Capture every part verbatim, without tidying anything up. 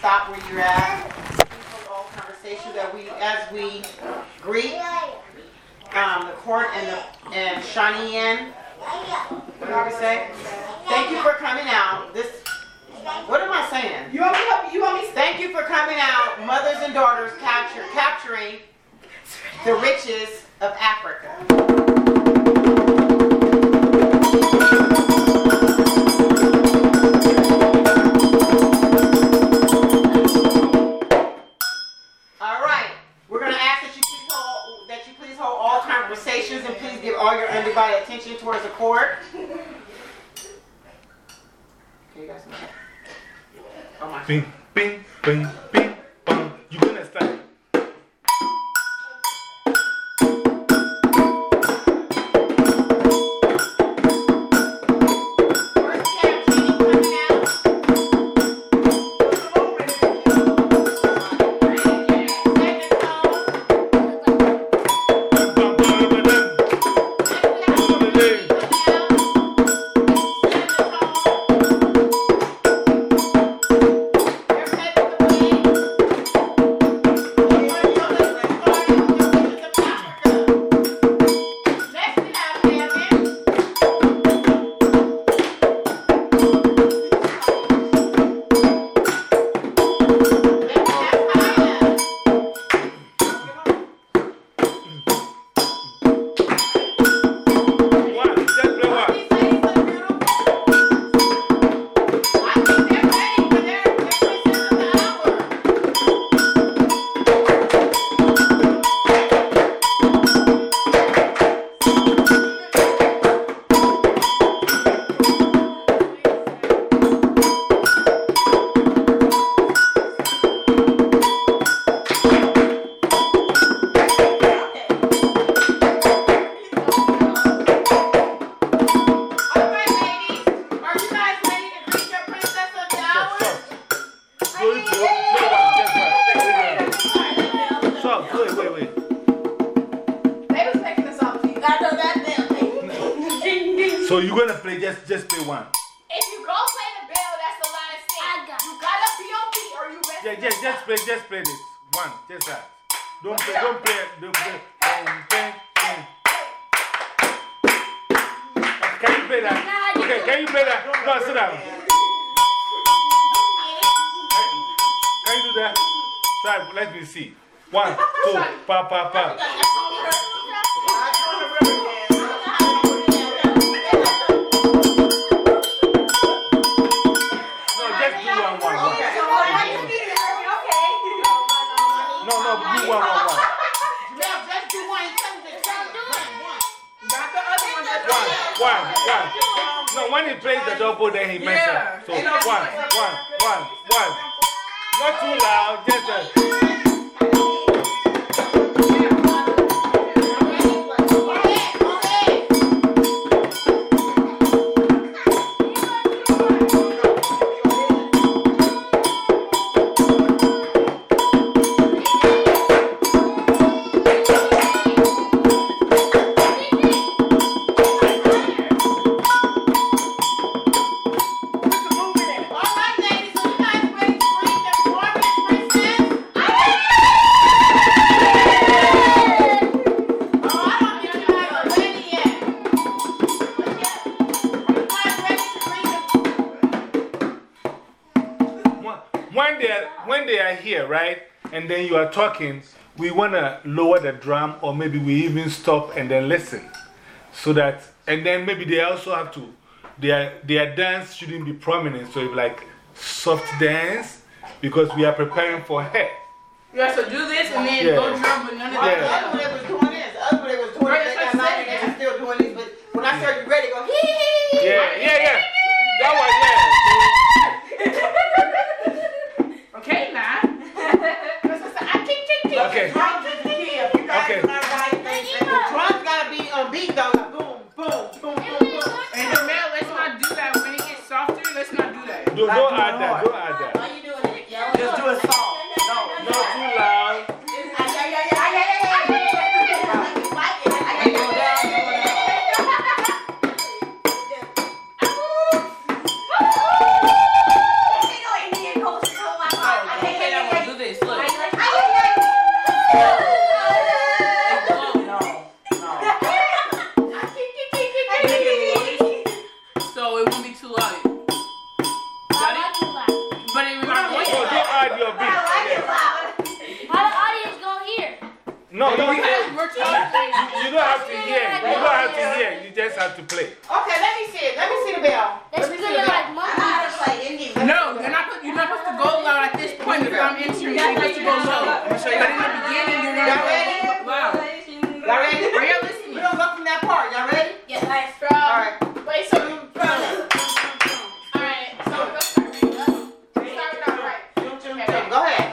stop where you're at. Please hold all conversations that we, as we greet um, the court and, the, and Shani Yin. What do we say? Thank you for coming out. This, what am I saying? You want me to you want me Thank you for coming out, mothers and daughters, capture, capturing the riches of Africa. All right, we're going to ask that you, please hold, that you please hold all conversations and please give all your undivided attention towards the court. Okay, you guys know. Oh my. Bing, bing, bing, bing, bong. You're going to start. So you're going to play, just, just play one. If you go play the bell, that's the last thing. You gotta be on beat or you rest. Yeah, just, just play, just play this. One, just that. Don't play, don't play, don't play. Don't play. Can you play that? Okay, can you play that? No, sit down. Can you do that? Try, let me see. One, two, pa, pa, pa. One, one. No, when he plays the double, then he messes up. So, one, one, one, one. Not too loud, just a. Right? And then you are talking, we want to lower the drum, or maybe we even stop and then listen. So that, and then maybe they also have to, their, their dance shouldn't be prominent. So it's like soft dance, because we are preparing for her. Yeah, so do this and then yeah. go drum, but none of that. The other one that was doing this, the other one that was doing this, they got loud and they're still doing this, but when I started ready, go hee hee hee. Yeah, yeah, yeah. That was, yeah. Okay, now. Okay. The drums is the key. If you guys Okay. do not right things, and the drums gotta be on beat though. Like boom, boom, boom, boom, boom. And the male, let's not do that. When it gets softer, let's not do that. Don't, don't add that. Don't add that. Why you doing it? Just do it soft. No, Not too loud. add your beat. Yeah. How the audience gonna hear? No, you, you, We're talking. you don't have to hear. You don't have to hear. You just have to play. Okay, let me see it. Let me see the bell. Let's Let me put see it the bell. like monkeys. No, you're not, you're not supposed to go loud at this point. If I'm entering, you're supposed to go low. So in the beginning, you're not Y'all ready? loud. Y'all ready? Are y'all listening? We don't go from that part. Y'all ready? Yes. Nice. All right. Wait, so we Alright, so let's start right. Start it out right. Okay, Go ahead.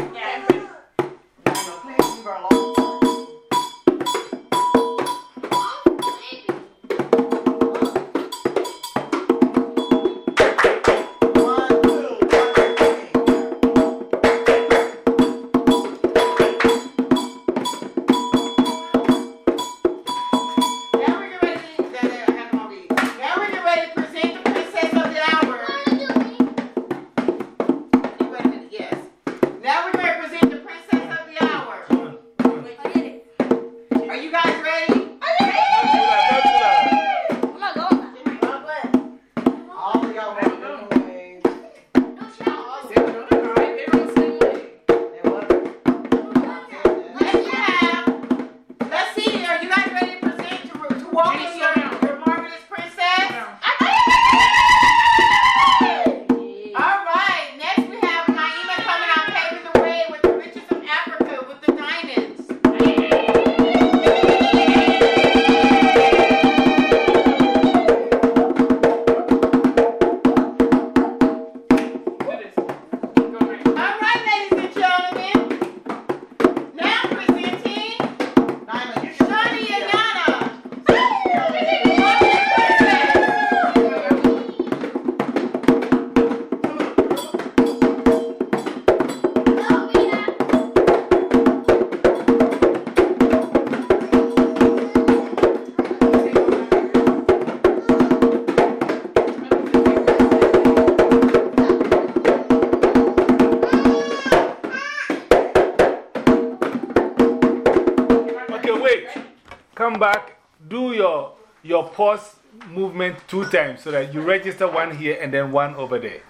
Come back, do your, your pause movement two times so that you register one here and then one over there.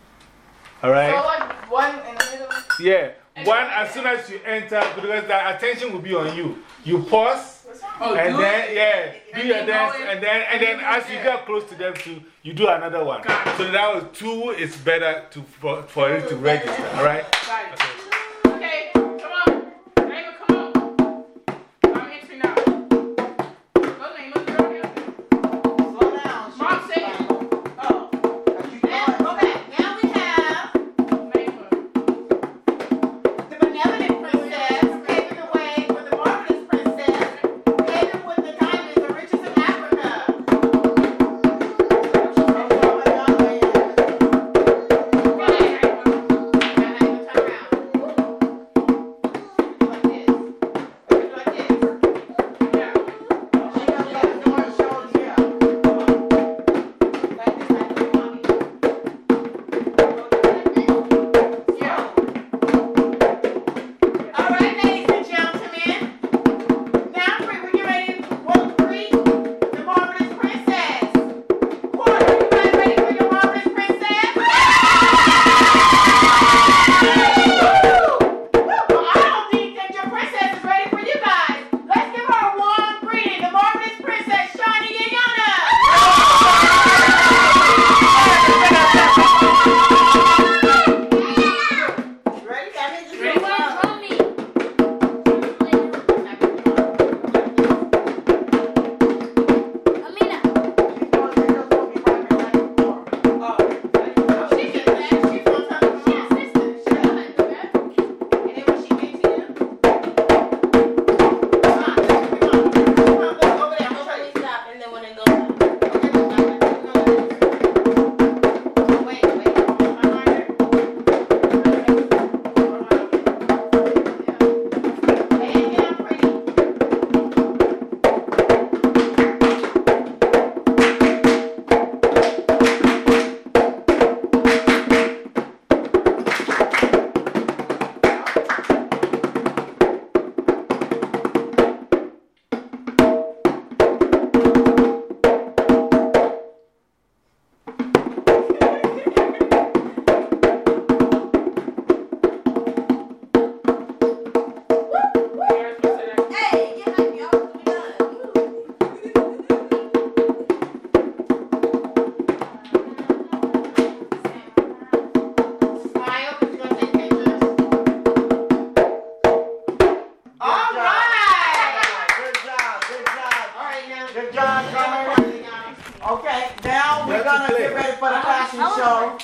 All right? So, like one in the middle? Yeah. One as soon as you enter, because the attention will be on you. You pause, oh, and do then, it? yeah, do and your then dance, in, and then, and then as you get close to them too, you do another one. So that was two is better to, for, for it to register. All right? Got it. Okay, come on. Naima, come on. I'm entering now. Go, Naima, you're on here. Slow down. Mom, say it. Oh. Now, go back. Now we have Naima. the benevolent princess paving the way for the marvelous princess, paving with the diamonds, the riches of Africa. Go ahead, Naima. And I So,